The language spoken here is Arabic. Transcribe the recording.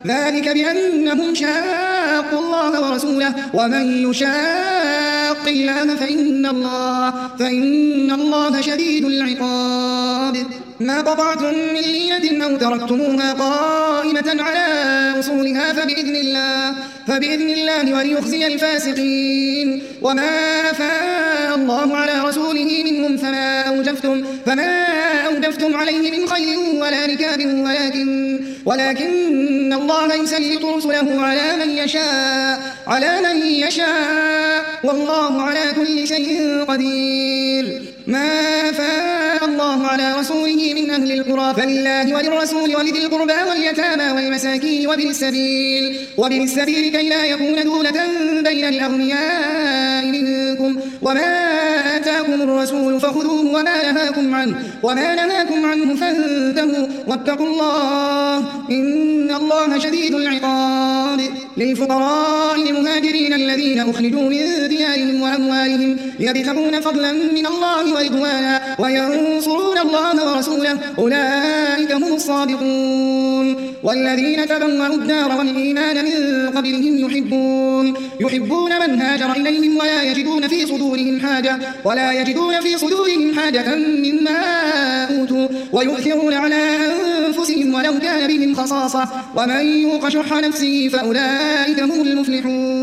ذلك بأنهم شاقوا الله ورسوله ومن يشاق الله فإن الله شديد العقاب. ما قطعتم من لينة أو تركتموها قائمة على أصولها فبإذن الله وليخزي الفاسقين. وما أفاء الله على رسوله منهم فما أوجفتم عليه من خيل ولا ركاب ولكن الله يسلط رسله على من يشاء والله على كل شيء قدير. ما أفاء الله على رسوله من أهل القرى فلله وللرسول ولذي القربى واليتامى والمساكين وابن السبيل كي لا يكون دولة بين الأغنياء منكم. وما آتاكم الرسول فخذوه وما نهاكم عنه فانتهوا واتقوا الله إن الله شديد العقاب. للفقراء المهاجرين الذين أخرجوا من ديارهم وأموالهم يبتغون فضلا من الله ورضوانا وينصرون الله ورسوله أولئك هم الصادقون. والذين تبوأوا الدار والإيمان من قبلهم يحبون من هاجر إليهم ولا يجدون في صدورهم حاجة مما أوتوا ويؤثرون على أنفسهم ولو كان بهم خصاصة ومن يوق شح نفسه فأولئك هم المفلحون.